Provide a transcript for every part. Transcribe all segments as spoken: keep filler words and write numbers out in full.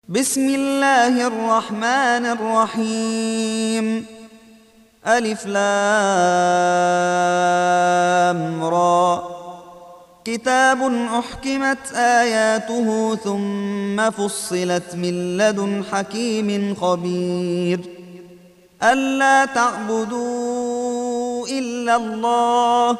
بسم الله الرحمن الرحيم. ألف لام را. كتاب أحكمت آياته ثم فصلت من لدن حكيم خبير. ألا تعبدوا إلا الله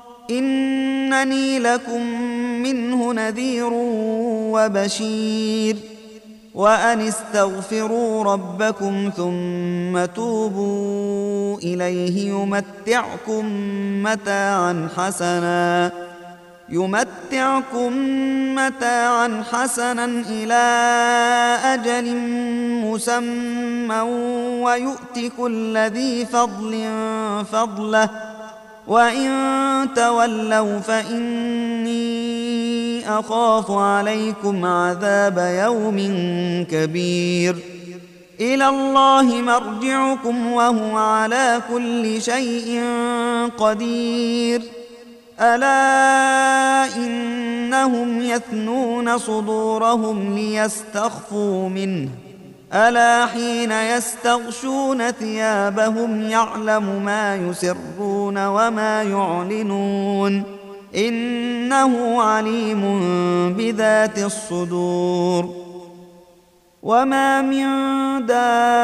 إنني لكم منه نذير وبشير. وأن استغفروا ربكم ثم توبوا إليه يمتعكم متاعا حسنا يمتعكم متاعا حسنا إلى أجل مسمى ويؤت كل ذي فضل فضله وإن تولوا فإني أخاف عليكم عذاب يوم كبير. إلى الله مرجعكم وهو على كل شيء قدير. ألا إنهم يثنون صدورهم ليستخفوا منه ألا حين يستغشون ثيابهم يعلم ما يسرون وما يعلنون إنه عليم بذات الصدور. وما من دابة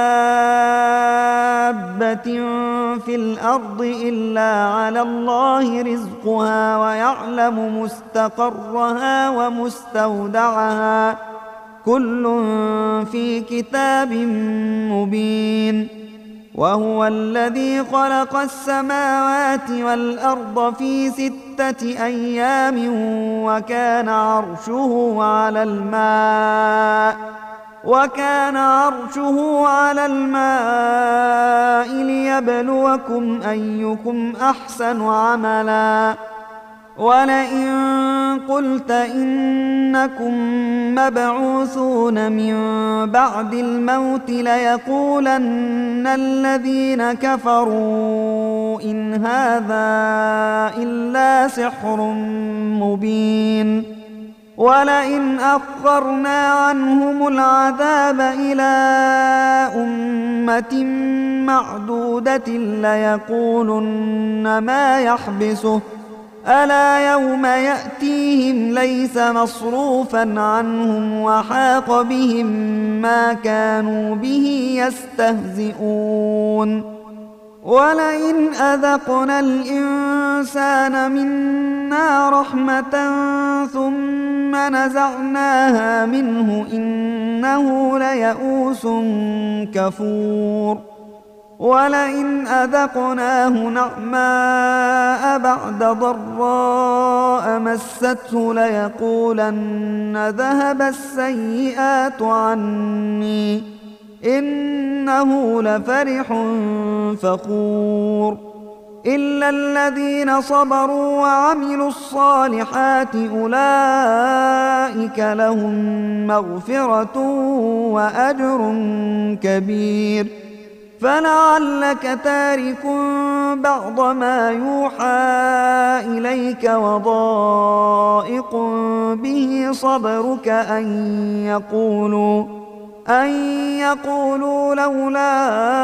في الأرض إلا على الله رزقها ويعلم مستقرها ومستودعها كل في كتاب مبين. وهو الذي خلق السماوات والأرض في ستة أيام وكان عرشه على الماء وكان عرشه على الماء ليبلوكم أيكم أحسن عملا. ولئن قلت إنكم مبعوثون من بعد الموت ليقولن الذين كفروا إن هذا إلا سحر مبين. ولئن أخرنا عنهم العذاب إلى أمة معدودة ليقولن ما يحبسه ألا يوم يأتيهم ليس مصروفا عنهم وحاق بهم ما كانوا به يستهزئون. ولئن أذقنا الإنسان منا رحمة ثم نزعناها منه إنه ليئوس كفور. ولئن أذقناه نعماء بعد ضراء مسته ليقولن ذهب السيئات عني إنه لفرح فخور. إلا الذين صبروا وعملوا الصالحات أولئك لهم مغفرة وأجر كبير. فلعلك تارك بعض ما يوحى إليك وضائق به صدرك أن يقولوا أن يقولوا لولا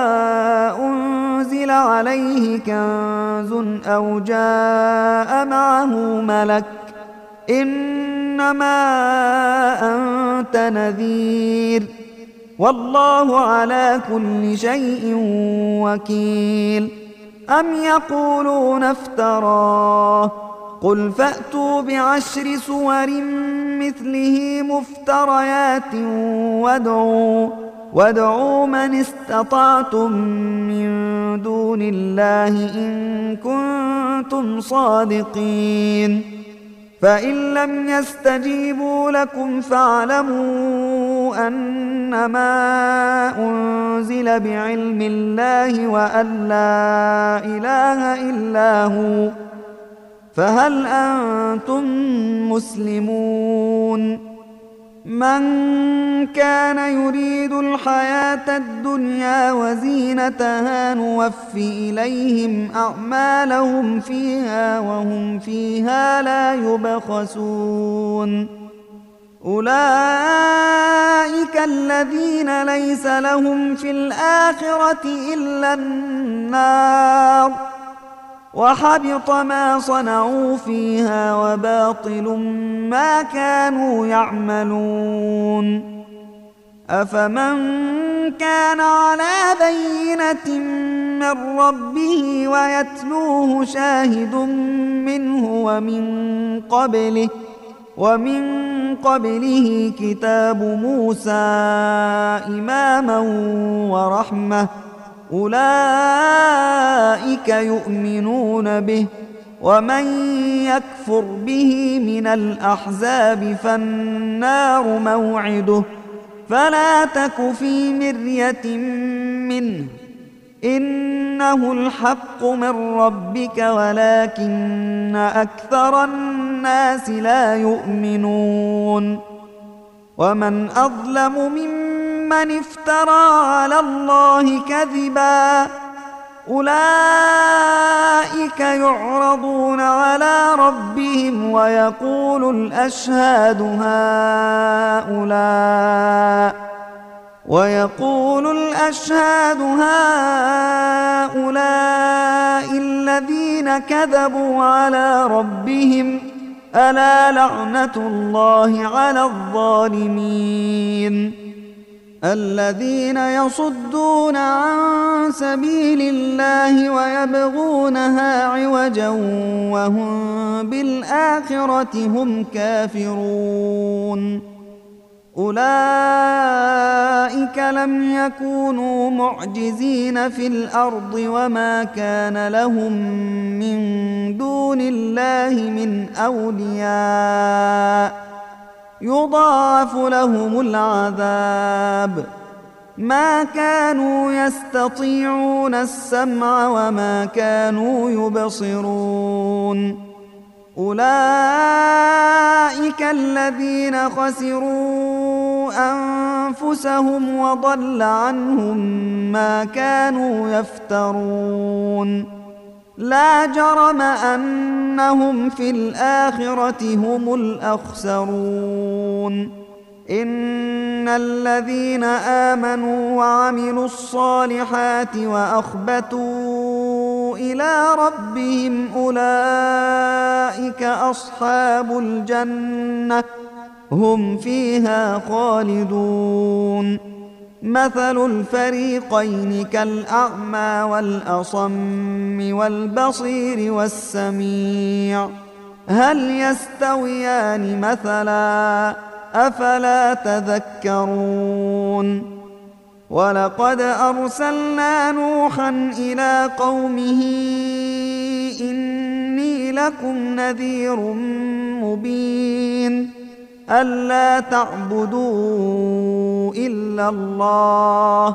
أنزل عليه كنز أو جاء معه ملك إنما أنت نذير والله على كل شيء وكيل. أم يقولون افتراه قل فأتوا بعشر سور مثله مفتريات وادعوا, وادعوا من استطعتم من دون الله إن كنتم صادقين. فإن لم يستجيبوا لكم فاعلموا أنما أنزل بعلم الله وأن لا إله إلا هو فهل أنتم مسلمون. من كان يريد الحياة الدنيا وزينتها نوفي إليهم أعمالهم فيها وهم فيها لا يبخسون. أولئك الذين ليس لهم في الآخرة إلا النار وحبط ما صنعوا فيها وباطل ما كانوا يعملون. أفمن كان على بينة من ربه ويتلوه شاهد منه ومن قبله ومن قبله كتاب موسى إماما ورحمة أولئك يؤمنون به ومن يكفر به من الأحزاب فالنار موعده فلا تك في مرية منه إنه الحق من ربك ولكن أكثر الناس لا يؤمنون. ومن أظلم ممن افترى على الله كذبا أولئك يعرضون على ربهم ويقول الأشهاد هؤلاء ويقول الأشهاد هؤلاء الذين كذبوا على ربهم ألا لعنة الله على الظالمين الذين يصدون عن سبيل الله ويبغونها عوجا وهم بالآخرة هم كافرون. أولئك لم يكونوا معجزين في الأرض وما كان لهم من دون الله من أولياء يضاعف لهم العذاب ما كانوا يستطيعون السمع وما كانوا يبصرون. أولئك الذين خسروا أنفسهم وضل عنهم ما كانوا يفترون. لا جرم أنهم في الآخرة هم الأخسرون. إن الذين آمنوا وعملوا الصالحات وأخبتوا إلى ربهم أولئك أصحاب الجنة هم فيها خالدون. مثل الفريقين كالأعمى والأصم والبصير والسميع هل يستويان مثلا أفلا تذكرون. ولقد أرسلنا نوحا إلى قومه إني لكم نذير مبين ألا تعبدوا إلا الله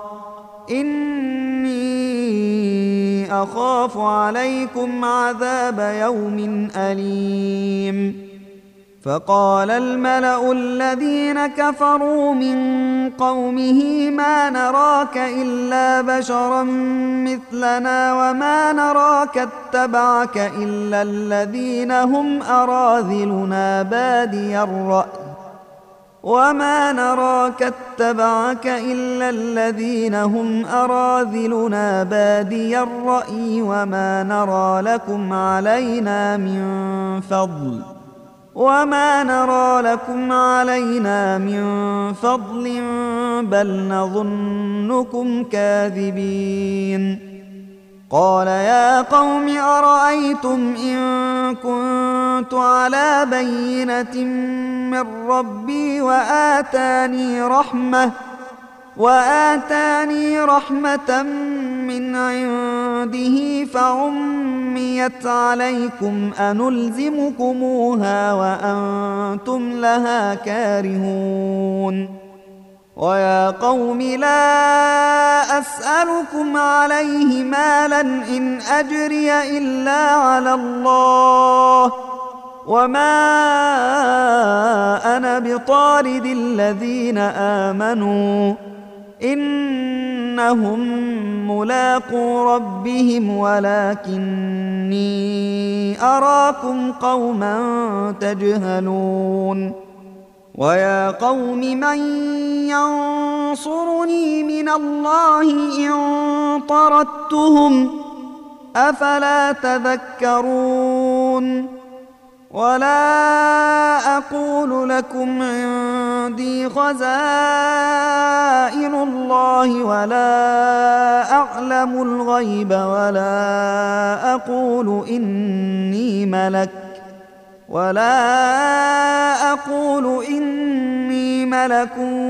إني أخاف عليكم عذاب يوم أليم. فقال الملأ الذين كفروا من قومه ما نراك إلا بشرا مثلنا وما نراك اتبعك إلا الذين هم أراذلنا بادي الرأي وما نراك اتبعك إلا الذين هم أراذلنا بادي الرأي وما نرى لكم علينا من فضل وما نرى لكم علينا من فضل بل نظنكم كاذبين. قال يا قوم أرأيتم إن كنت على بينة من ربي وآتاني رحمة وآتاني رحمة من عنده فعميت عليكم أنلزمكموها وأنتم لها كارهون. ويا قوم لا أسألكم عليه مالا إن أجري إلا على الله وما أنا بطارد الذين آمنوا إنهم ملاقو ربهم ولكني أراكم قوما تجهلون. ويا قوم من ينصرني من الله إن طردتهم أفلا تذكرون ولا أقول لكم عندي خزائن الله ولا أعلم الغيب ولا أقول إني ملك ولا أقول إني ملك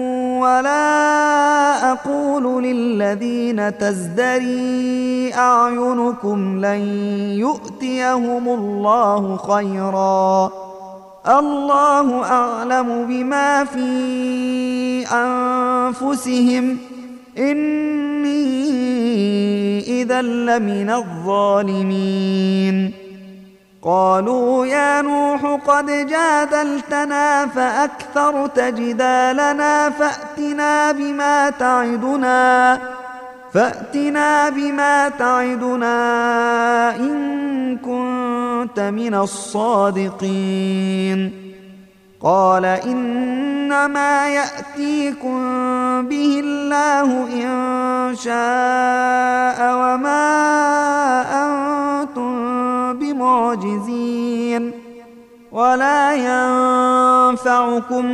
ولا أقول للذين تزدري أعينكم لن يؤتيهم الله خيرا الله أعلم بما في أنفسهم إني إذا لمن الظالمين قالوا يا نوح قد جادلتنا فأكثرت جدالنا فأتنا بما تعدنا فأتنا بما تعدنا إن كنت من الصادقين قال إنما يأتيكم به الله إن شاء وما أنتم بمعجزين ولا ينفعكم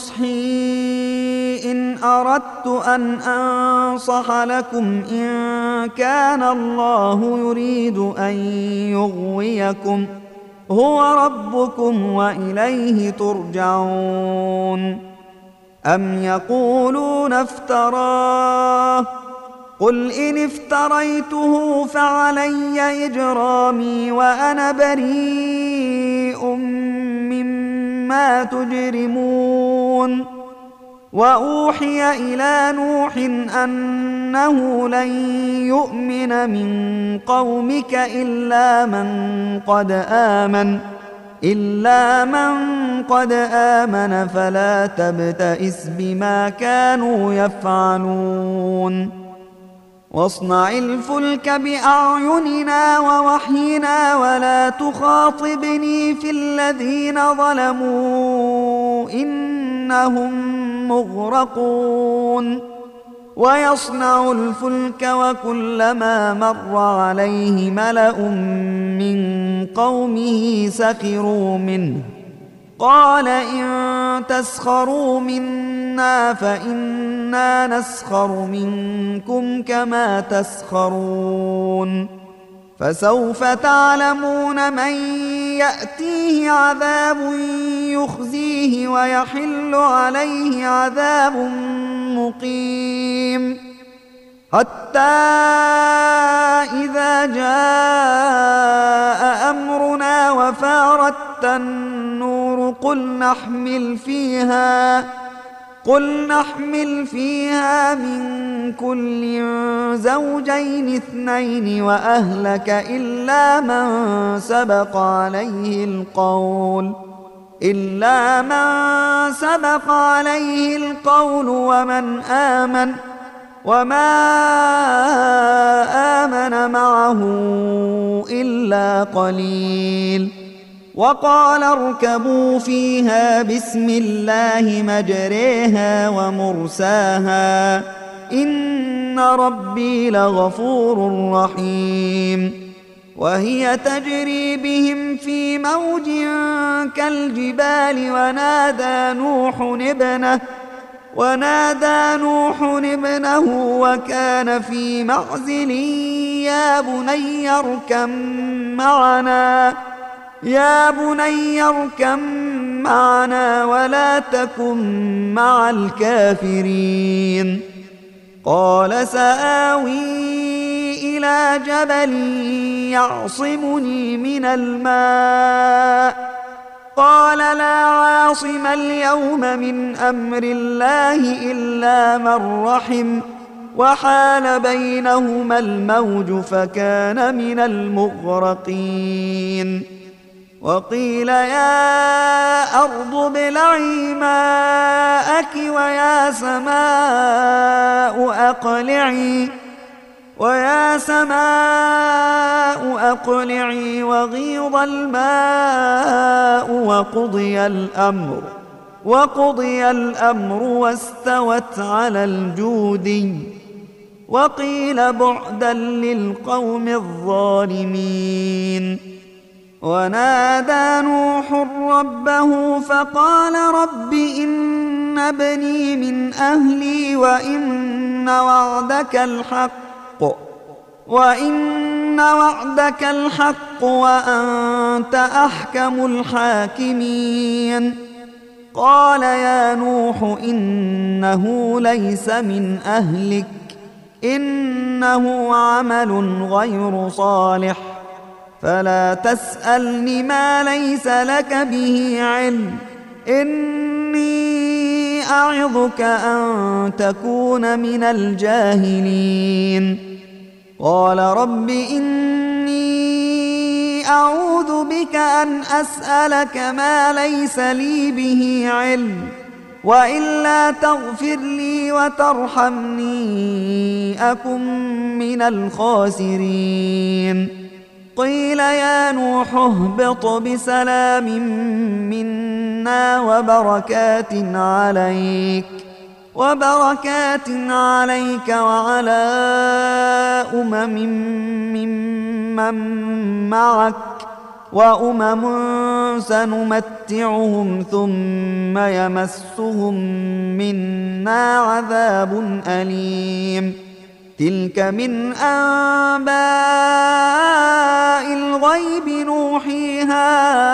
نصحي إن أردت أن أنصح لكم إن كان الله يريد أن يغويكم هو ربكم وإليه ترجعون أم يقولون افتراه قل إن افتريته فعلي إجرامي وأنا بريء مما تجرمون وأوحي إلى نوح أنه لن يؤمن من قومك إلا من قد آمن إلا من قد آمن فلا تبتئس بما كانوا يفعلون واصنع الفلك بأعيننا ووحينا ولا تخاطبني في الذين ظلموا إنهم مغرقون ويصنع الفلك وكلما مر عليه ملأ من قومه سخروا منه قال إن تسخروا منا فإنا نسخر منكم كما تسخرون فسوف تعلمون من يأتيه عذاب يخزيه ويحل عليه عذاب مقيم حتى إذا جاء أمرنا وفارت النور قل نحمل فيها قل نحمل فيها من كل زوجين اثنين وأهلك إلا من سبق عليه القول إلا من سبق عليه القول ومن آمن وما آمن معه إلا قليل وقال اركبوا فيها بسم الله مجريها ومرساها إن ربي لغفور رحيم وهي تجري بهم في موج كالجبال ونادى نوح ابنه ونادى نوح ابنه وكان في معزل يا بني اركب معنا يا بني اركب معنا ولا تكن مع الكافرين قال سآوي إلى جبل يعصمني من الماء قال لا عاصم اليوم من أمر الله إلا من رحم وحال بينهما الموج فكان من المغرقين وقيل يا أرض ابلعي ماءك ويا سماء أقلعي ويا سماء أقلعي وغيض الماء وقضي الأمر وقضي الأمر واستوت على الجودي وقيل بعدا للقوم الظالمين. ونادى نوح ربه فقال رب إن ابني من أهلي وإن وعدك الحق وإن وعدك الحق وأنت أحكم الحاكمين. قال يا نوح إنه ليس من أهلك إنه عمل غير صالح فلا تسألني ما ليس لك به علم إني أعظك أن تكون من الجاهلين. قال رب إني أعوذ بك أن أسألك ما ليس لي به علم وإلا تغفر لي وترحمني أكن من الخاسرين. قيل يا نوح اهبط بسلام منا وبركات عليك وبركات عليك وعلى أمم ممن معك وأمم سنمتعهم ثم يمسهم منا عذاب أليم. تلك من أنباء الغيب نوحيها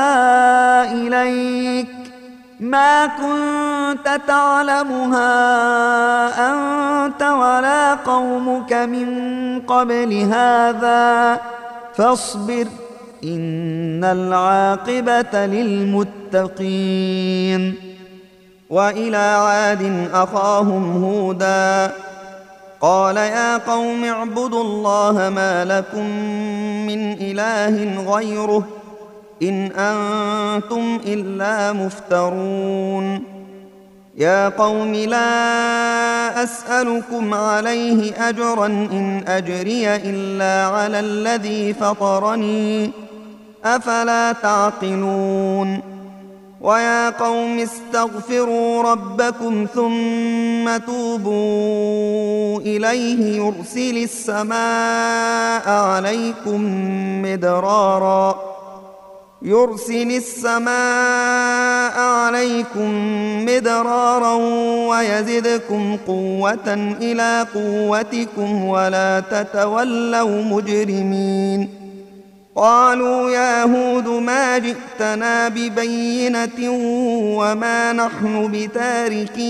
إليك ما كنت تعلمها أنت ولا قومك من قبل هذا فاصبر إن العاقبة للمتقين. وإلى عاد أخاهم هودا قال يا قوم اعبدوا الله ما لكم من إله غيره إن أنتم إلا مفترون. يا قوم لا أسألكم عليه أجرا إن أجري إلا على الذي فطرني أفلا تعقلون. ويا قوم استغفروا ربكم ثم توبوا إليه يرسل السماء عليكم مدرارا يرسل السماء عليكم مدرارا ويزدكم قوة إلى قوتكم ولا تتولوا مجرمين. قالوا يا هود ما جئتنا ببينة وما نحن بتاركي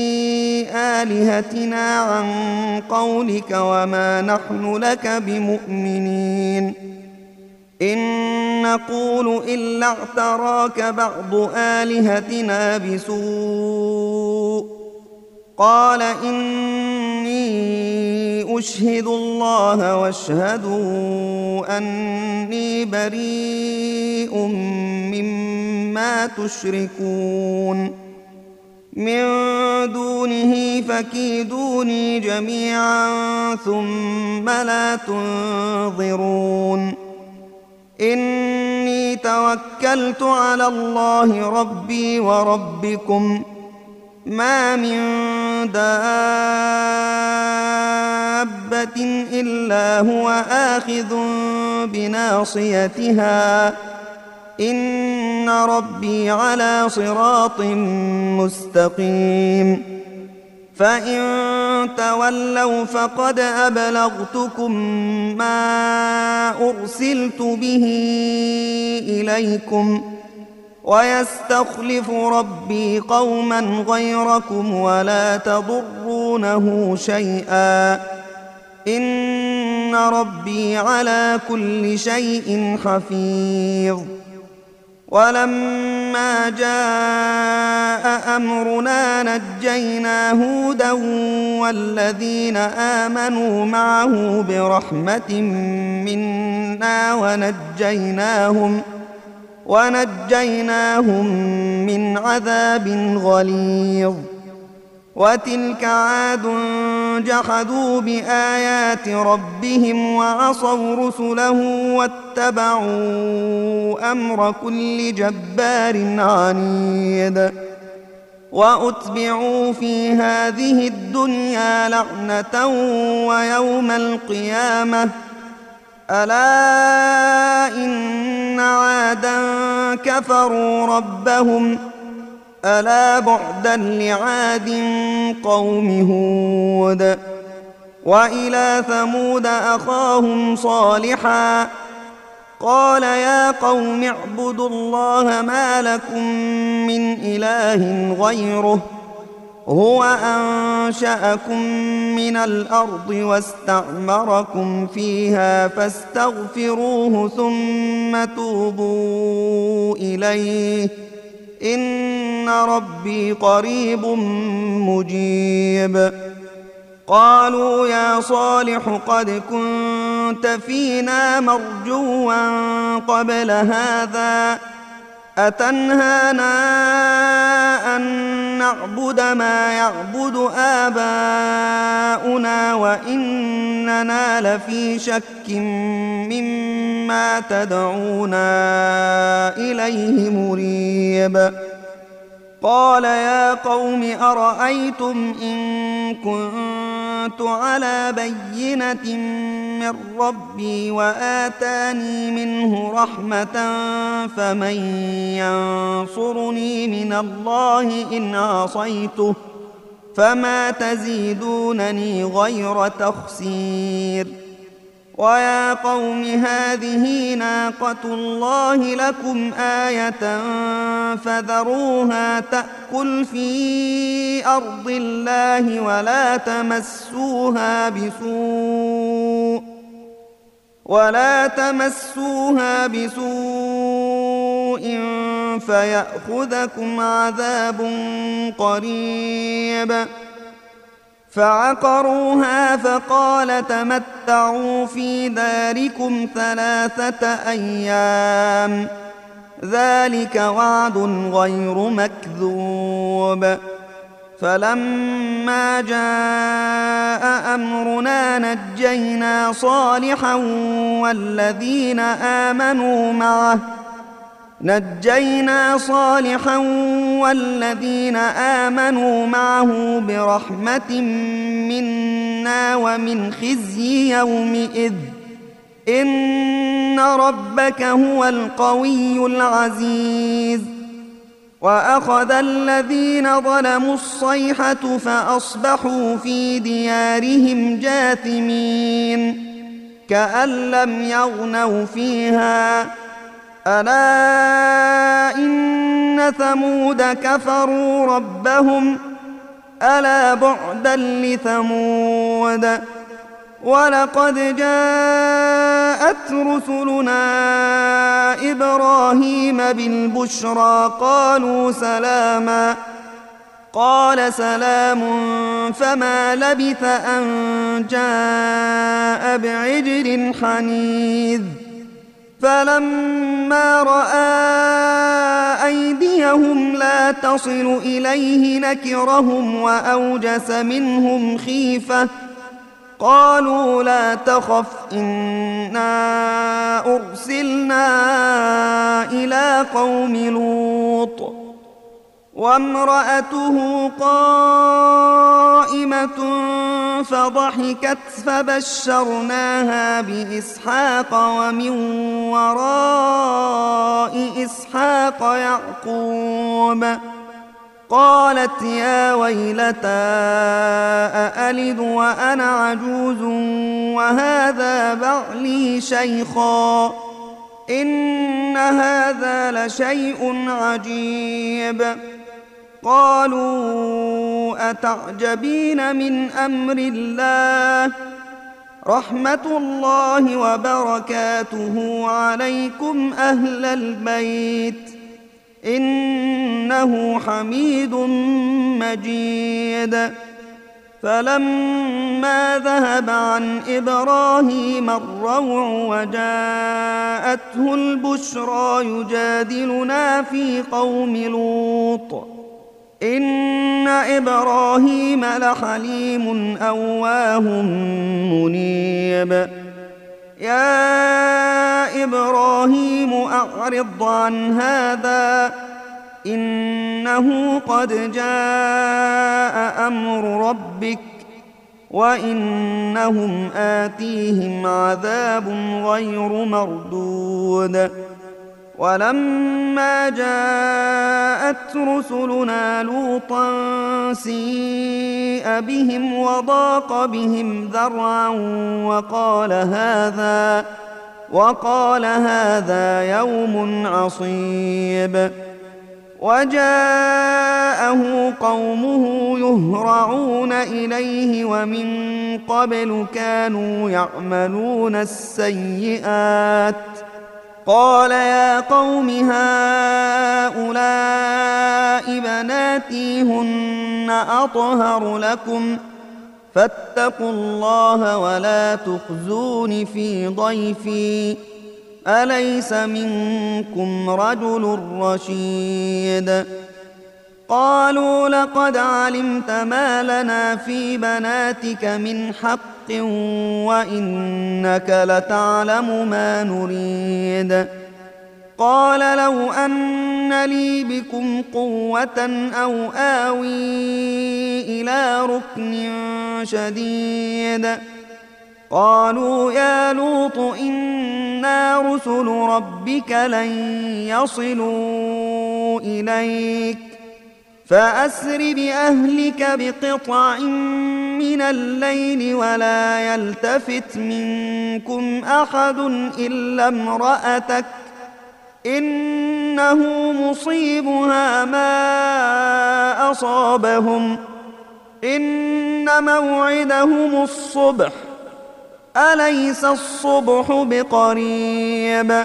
آلهتنا عن قولك وما نحن لك بمؤمنين إن نقول إلا اعتراك بعض آلهتنا بسوء. قال إني أشهد الله واشهدوا أني بريء مما تشركون من دونه فكيدوني جميعا ثم لا تنظرون. إني توكلت على الله ربي وربكم ما من دابة إلا هو آخذ بناصيتها إن ربي على صراط مستقيم. فإن تولوا فقد أبلغتكم ما أرسلت به إليكم ويستخلف ربي قوما غيركم ولا تضرونه شيئا إن ربي على كل شيء حفيظ. ولما جاء أمرنا نجينا هودا والذين آمنوا معه برحمة منا ونجيناهم ونجيناهم من عذاب غليظ. وتلك عاد جحدوا بآيات ربهم وعصوا رسله واتبعوا أمر كل جبار عنيد. وأتبعوا في هذه الدنيا لعنة ويوم القيامة ألا إن عادا كفروا ربهم ألا بعدا لعاد قوم هود وإلى ثمود أخاهم صالحا قال يا قوم اعبدوا الله ما لكم من إله غيره هو أنشأكم من الأرض واستعمركم فيها فاستغفروه ثم توبوا إليه إن ربي قريب مجيب قالوا يا صالح قد كنت فينا مرجوا قبل هذا أتنهانا أن نعبد ما يعبد آباؤنا وإننا لفي شك مما تدعونا إليه مريب قال يا قوم أرأيتم إن كنت على بينة من ربي وآتاني منه رحمة فمن ينصرني من الله إن عصيته فما تزيدونني غير تخسير ويا قوم هذه ناقة الله لكم آية فذروها تأكل في أرض الله ولا تمسوها بسوء ولا تمسوها بسوء فيأخذكم عذاب قريب فعقروها فقال تمتعوا في داركم ثلاثة أيام ذلك وعد غير مكذوب فلما جاء أمرنا نجينا صالحا والذين آمنوا معه نجينا صالحا والذين آمنوا معه برحمة منا ومن خزي يومئذ إن ربك هو القوي العزيز وأخذ الذين ظلموا الصيحة فأصبحوا في ديارهم جاثمين كأن لم يغنوا فيها ألا إن ثمود كفروا ربهم ألا بعدا لثمود ولقد جاءت رسلنا إبراهيم بالبشرى قالوا سلاما قال سلام فما لبث أن جاء بعجل حنيذ فلما رأى أيديهم لا تصل إليه نكرهم وأوجس منهم خيفة قالوا لا تخف إنا أرسلنا إلى قوم لوط وامرأته قائمة فضحكت فبشرناها بإسحاق ومن وراء إسحاق يعقوب قالت يا ويلتى أألد وأنا عجوز وهذا بعلي شيخا إن هذا لشيء عجيب قالوا أتعجبين من أمر الله رحمة الله وبركاته عليكم أهل البيت إنه حميد مجيد فلما ذهب عن إبراهيم الروع وجاءته البشرى يجادلنا في قوم لوط إن إبراهيم لحليم أواه منيب يا إبراهيم أعرض عن هذا إن إنه قد جاء أمر ربك وإنهم آتيهم عذاب غير مردود ولما جاءت رسلنا لوطا سيء بهم وضاق بهم ذرعا وقال هذا وقال هذا يوم عصيب وجاءه قومه يهرعون إليه ومن قبل كانوا يعملون السيئات قال يا قوم هؤلاء بناتي هن أطهر لكم فاتقوا الله ولا تخزون في ضيفي أليس منكم رجل رشيد قالوا لقد علمت ما لنا في بناتك من حق وإنك لتعلم ما نريد قال لو أن لي بكم قوة أو آوي إلى ركن شديد قالوا يا لوط إنا رسل ربك لن يصلوا إليك فأسر بأهلك بقطع من الليل ولا يلتفت منكم أحد إلا امرأتك إنه مصيبها ما أصابهم إن موعدهم الصبح أليس الصبح بقريب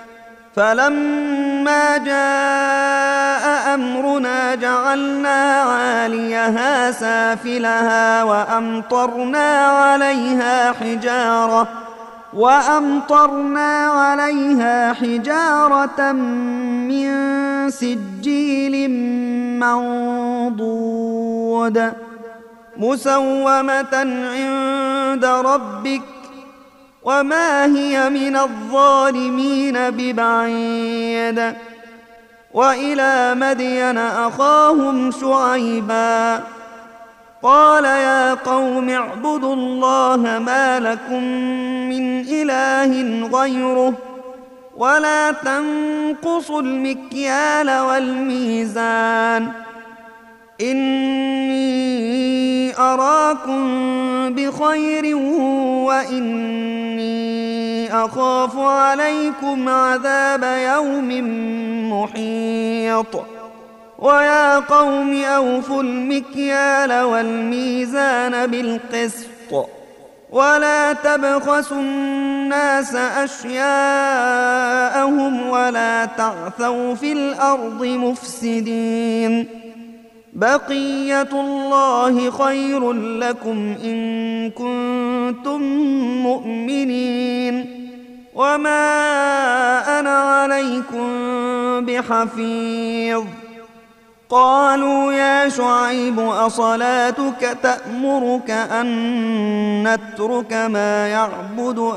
فلما جاء أمرنا جعلنا عاليها سافلها وأمطرنا عليها حجارة وأمطرنا عليها حجارة من سجيل منضود مسومة عند ربك وما هي من الظالمين ببعيد وإلى مدين أخاهم شعيبا قال يا قوم اعبدوا الله ما لكم من إله غيره ولا تنقصوا المكيال والميزان إني أراكم بخير وإني أخاف عليكم عذاب يوم محيط ويا قوم أوفوا المكيال والميزان بالقسط ولا تبخسوا الناس أشياءهم ولا تعثوا في الأرض مفسدين بقية الله خير لكم إن كنتم مؤمنين وما أنا عليكم بحفيظ قالوا يا شعيب أصلاتك تأمرك أن نترك ما يعبد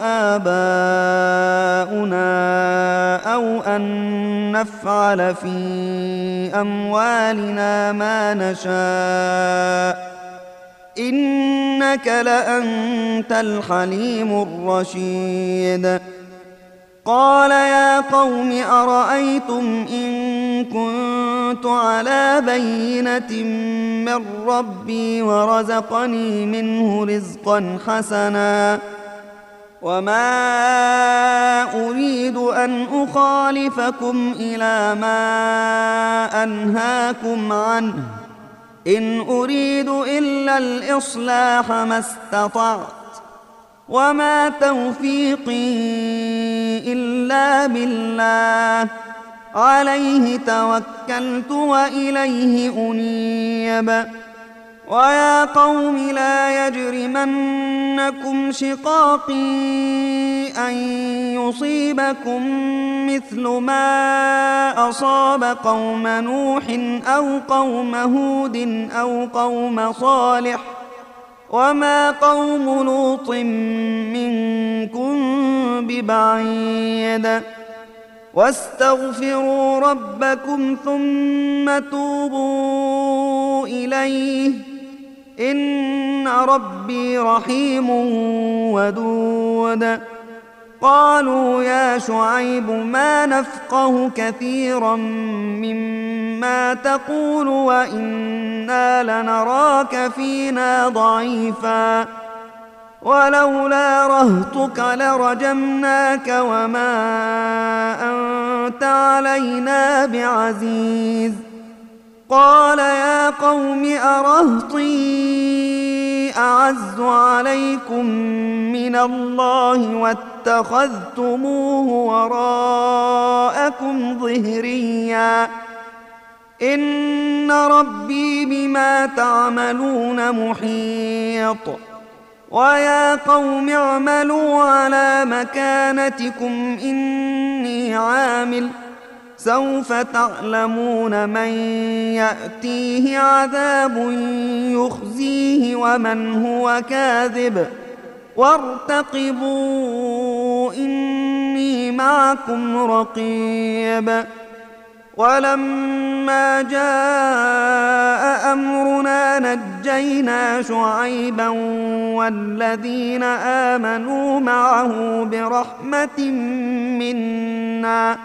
آباؤنا أو أن نفعل في أموالنا ما نشاء إنك لأنت الحليم الرشيد قال يا قوم أرأيتم إن كنت على بينة من ربي ورزقني منه رزقا حسنا وما أريد أن أخالفكم إلى ما أنهاكم عنه إن أريد إلا الإصلاح ما استطعت وما توفيقي إلا بالله عليه توكلت وإليه أنيب ويا قوم لا يجرمنكم شقاقي أن يصيبكم مثل ما أصاب قوم نوح أو قوم هود أو قوم صالح وما قوم لوط منكم ببعيد واستغفروا ربكم ثم توبوا إليه إن ربي رحيم ودود. قالوا يا شعيب ما نفقه كثيرا مما تقول وإنا لنراك فينا ضعيفا ولولا رهطك لرجمناك وما أنت علينا بعزيز. قال يا قوم أرهطي أعز عليكم من الله واتخذتموه وراءكم ظهريا إن ربي بما تعملون محيط. ويا قوم اعملوا على مكانتكم إني عامل سوف تعلمون من يأتيه عذاب يخزيه ومن هو كاذب وارتقبوا إني معكم رقيب. ولما جاء أمرنا نجينا شعيبا والذين آمنوا معه برحمة منا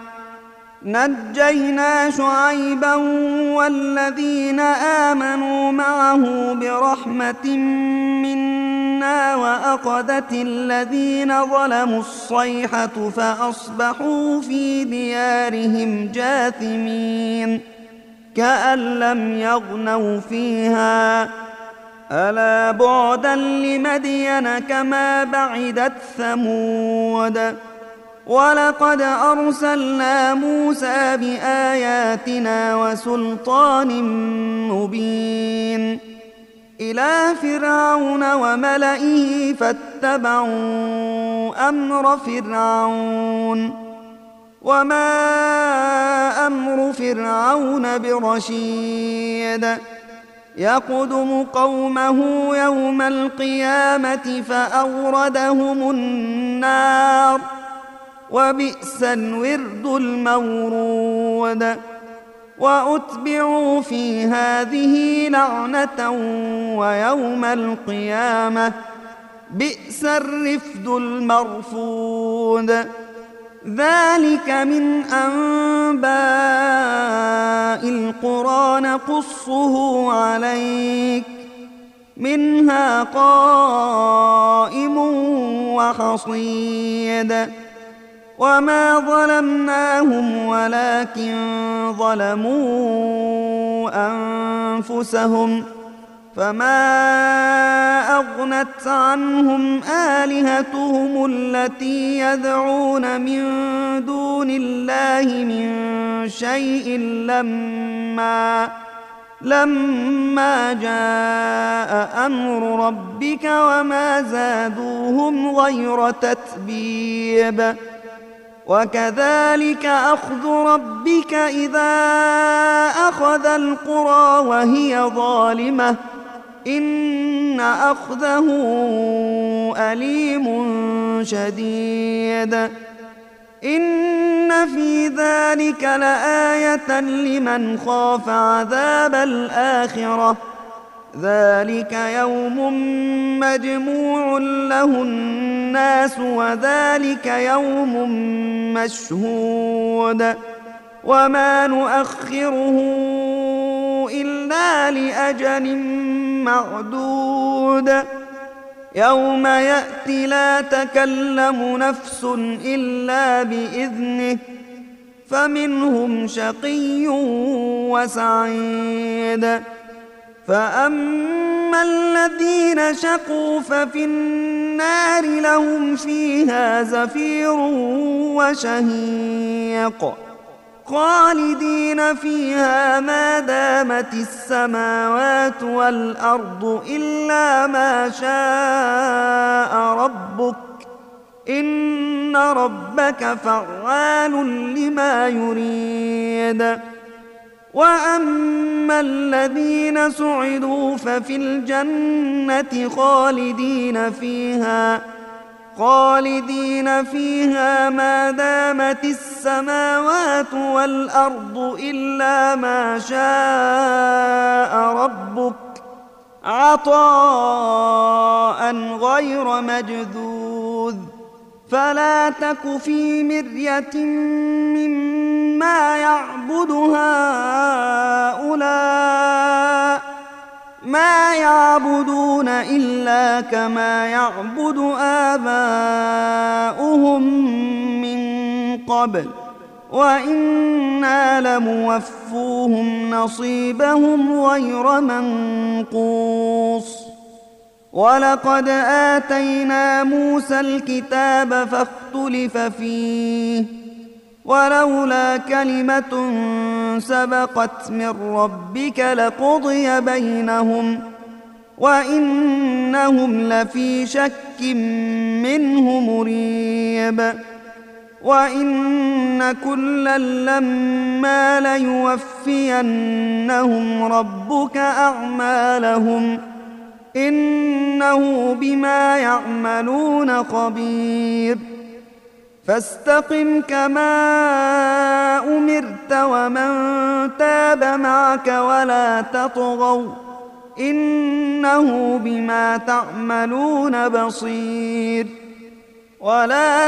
نجينا شعيبا والذين آمنوا معه برحمة منا وأخذت الذين ظلموا الصيحة فأصبحوا في ديارهم جاثمين كأن لم يغنوا فيها ألا بعدا لمدين كما بعدت ثمود. ولقد أرسلنا موسى بآياتنا وسلطان مبين إلى فرعون وملئه فاتبعوا أمر فرعون وما أمر فرعون برشيد يقدم قومه يوم القيامة فأوردهم النار وبئس الورد المورود. وأتبعوا في هذه لعنة ويوم القيامة بئس الرفد المرفود. ذلك من أنباء القرى نقصه عليك منها قائم وحصيد. وما ظلمناهم ولكن ظلموا أنفسهم فما أغنت عنهم آلهتهم التي يدعون من دون الله من شيء لما لما جاء أمر ربك وما زادوهم غير تتبيب. وكذلك أخذ ربك إذا أخذ القرى وهي ظالمة إن أخذه أليم شديد. إن في ذلك لآية لمن خاف عذاب الآخرة ذلك يوم مجموع له الناس وذلك يوم مشهود وما نؤخره إلا لأجل معدود. يوم يأتي لا تكلم نفس إلا بإذنه فمنهم شقي وسعيد. فأما الذين شقوا ففي النار لهم فيها زفير وشهيق خالدين فيها ما دامت السماوات والأرض إلا ما شاء ربك إن ربك فعال لما يريد. وأما الذين سعدوا ففي الجنة خالدين فيها خالدين فيها ما دامت السماوات والأرض إلا ما شاء ربك عطاء غير مجذوذ فلا تك في مرية مما يعبد هؤلاء ما يعبدون إلا كما يعبد آباؤهم من قبل وإنا لموفوهم نصيبهم غير منقوص ولقد آتينا موسى الكتاب فاختلف فيه ولولا كلمة سبقت من ربك لقضي بينهم وإنهم لفي شك منه مريب وإن كلا لما ليوفينهم ربك أعمالهم إنه بما يعملون خبير فاستقم كما أمرت ومن تاب معك ولا تطغوا إنه بما تعملون بصير ولا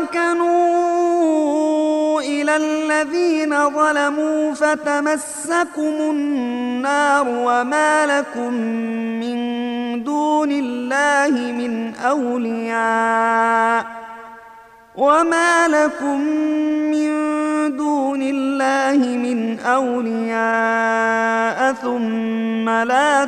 تركنوا إلى الذين ظلموا فتمسكم النار وما لكم من دون الله من أولياء وما لكم من دون الله من أولياء ثم لا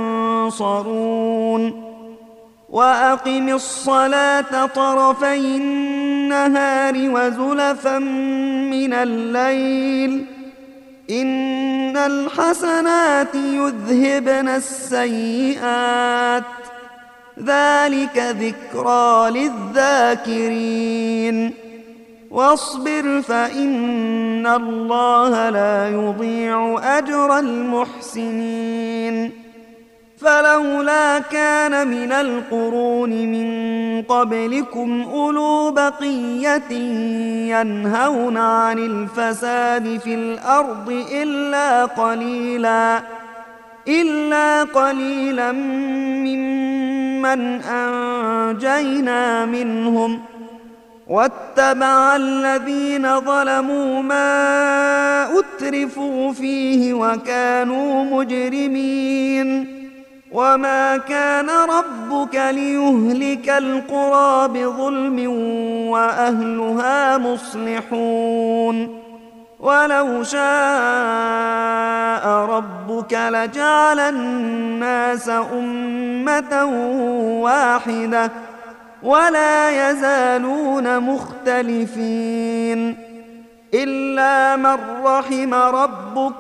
تنصرون وأقم الصلاة طرفي النهار وزلفا من الليل إن الحسنات يذهبن السيئات ذلك ذكرى للذاكرين واصبر فإن الله لا يضيع أجر المحسنين فلولا كان من القرون من قبلكم أولو بقية ينهون عن الفساد في الأرض إلا قليلا إلا قليلا ممن أنجينا منهم واتبع الذين ظلموا ما أترفوا فيه وكانوا مجرمين وما كان ربك ليهلك القرى بظلم وأهلها مصلحون ولو شاء ربك لجعل الناس أمة واحدة ولا يزالون مختلفين إلا من رحم ربك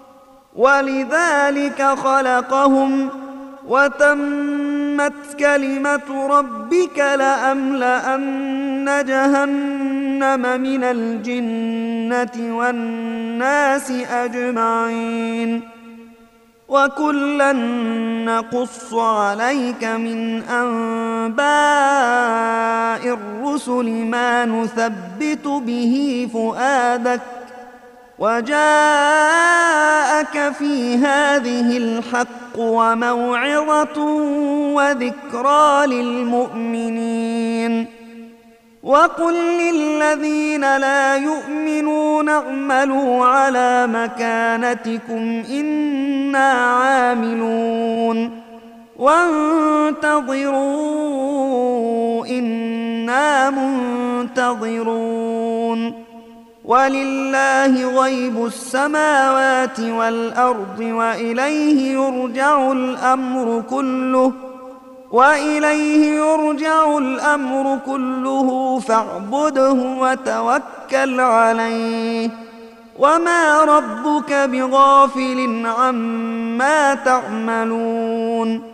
ولذلك خلقهم وتمت كلمة ربك لأملأن جهنم من الجنة والناس أجمعين وكلا نقص عليك من أنباء الرسل ما نثبت به فؤادك وجاءك في هذه الحق وموعظة وذكرى للمؤمنين وقل للذين لا يؤمنون اعملوا على مكانتكم إنا عاملون وانتظروا إنا منتظرون ولله غيب السماوات والأرض وإليه يرجع الأمر كله وإليه يرجع الأمر كله فاعبده وتوكل عليه وما ربك بغافل عما تعملون